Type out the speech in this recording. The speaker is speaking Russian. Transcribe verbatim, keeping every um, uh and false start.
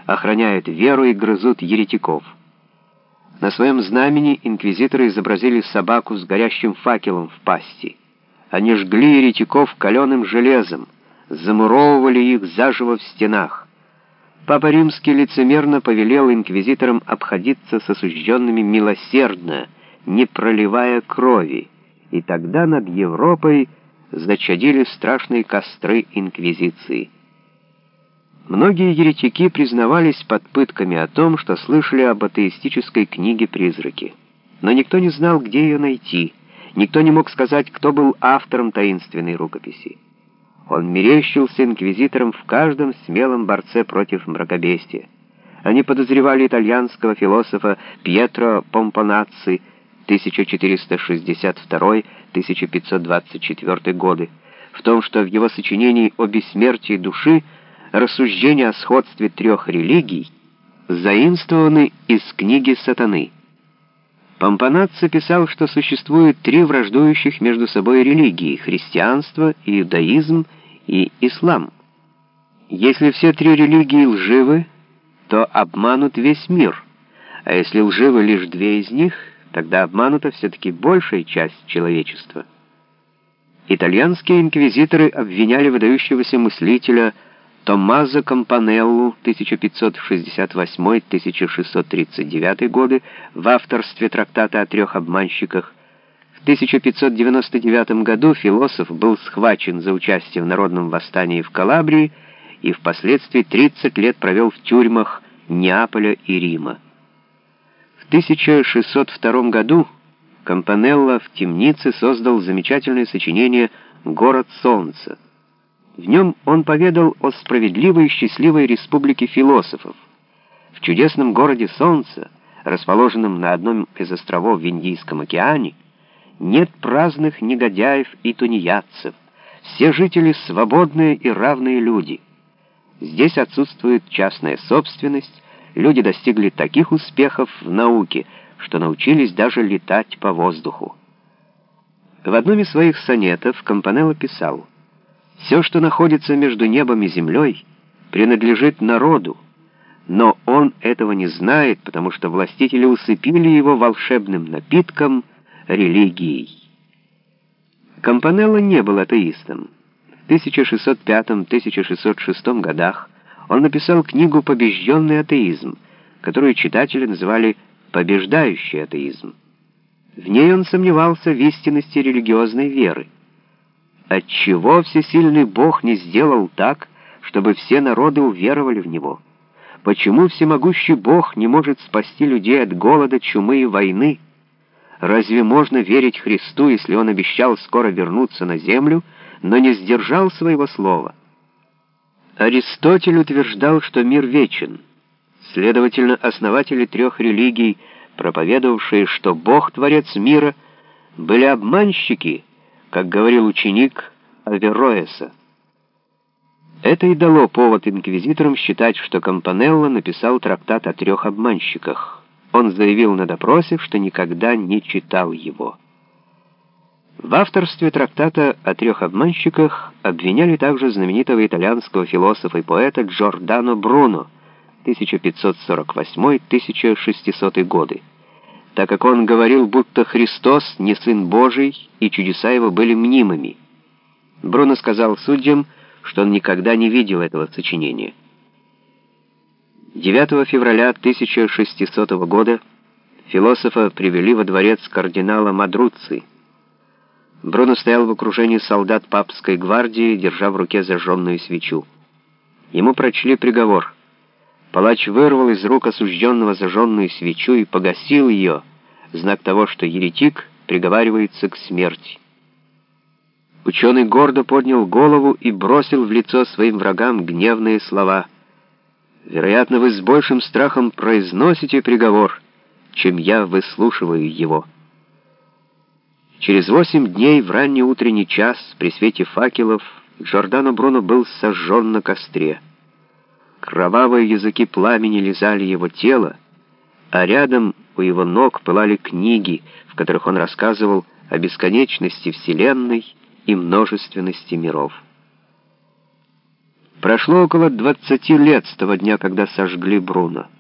охраняют веру и грызут еретиков. На своем знамени инквизиторы изобразили собаку с горящим факелом в пасти. Они жгли еретиков каленым железом, замуровывали их заживо в стенах. Папа Римский лицемерно повелел инквизиторам обходиться с осужденными милосердно, не проливая крови, и тогда над Европой зачадили страшные костры инквизиции. Многие еретики признавались под пытками о том, что слышали об атеистической книге «Призраки». Но никто не знал, где ее найти, никто не мог сказать, кто был автором таинственной рукописи. Он мерещился инквизиторам в каждом смелом борце против мракобесия. Они подозревали итальянского философа Пьетро Помпонацци тысяча четыреста шестьдесят второй — тысяча пятьсот двадцать четвёртый годы в том, что в его сочинении о бессмертии души рассуждения о сходстве трех религий заимствованы из книги «Сатаны». Помпонацци писал, что существует три враждующих между собой религии — христианство, иудаизм и ислам. Если все три религии лживы, то обманут весь мир, а если лживы лишь две из них, тогда обманута все-таки большая часть человечества. Итальянские инквизиторы обвиняли выдающегося мыслителя Томмазо Кампанеллу тысяча пятьсот шестьдесят восьмой — тысяча шестьсот тридцать девятый годы в авторстве трактата о трех обманщиках. В тысяча пятьсот девяносто девятом году философ был схвачен за участие в народном восстании в Калабрии и впоследствии тридцать лет провел в тюрьмах Неаполя и Рима. В тысяча шестьсот втором году Кампанелла в темнице создал замечательное сочинение «Город солнца». В нем он поведал о справедливой и счастливой республике философов. В чудесном городе Солнца, расположенном на одном из островов в Индийском океане, нет праздных негодяев и тунеядцев. Все жители — свободные и равные люди. Здесь отсутствует частная собственность, люди достигли таких успехов в науке, что научились даже летать по воздуху. В одном из своих сонетов Кампанелла писал: «Все, что находится между небом и землей, принадлежит народу, но он этого не знает, потому что властители усыпили его волшебным напитком — религией». Кампанелла не был атеистом. В тысяча шестьсот пятом — тысяча шестьсот шестом годах он написал книгу «Побежденный атеизм», которую читатели называли «побеждающий атеизм». В ней он сомневался в истинности религиозной веры. Отчего всесильный Бог не сделал так, чтобы все народы уверовали в Него? Почему всемогущий Бог не может спасти людей от голода, чумы и войны? Разве можно верить Христу, если Он обещал скоро вернуться на землю, но не сдержал своего слова? Аристотель утверждал, что мир вечен. Следовательно, основатели трех религий, проповедовавшие, что Бог — творец мира, были обманщики, как говорил ученик Аверроэса. Это и дало повод инквизиторам считать, что Кампанелла написал трактат о трех обманщиках. Он заявил на допросе, что никогда не читал его. В авторстве трактата о трех обманщиках обвиняли также знаменитого итальянского философа и поэта Джордано Бруно тысяча пятьсот сорок восьмой — тысяча шестисотый годы, так как он говорил, будто Христос не Сын Божий, и чудеса его были мнимыми. Бруно сказал судьям, что он никогда не видел этого сочинения. девятого февраля тысяча шестисотого года философа привели во дворец кардинала Мадруцци. Бруно стоял в окружении солдат папской гвардии, держа в руке зажженную свечу. Ему прочли приговор. Палач вырвал из рук осужденного зажженную свечу и погасил ее, знак того, что еретик приговаривается к смерти. Ученый гордо поднял голову и бросил в лицо своим врагам гневные слова: «Вероятно, вы с большим страхом произносите приговор, чем я выслушиваю его». Через восемь дней в ранний утренний час при свете факелов Джордано Бруно был сожжен на костре. Кровавые языки пламени лизали его тело, а рядом у его ног пылали книги, в которых он рассказывал о бесконечности Вселенной и множественности миров. Прошло около двадцати лет с того дня, когда сожгли Бруно.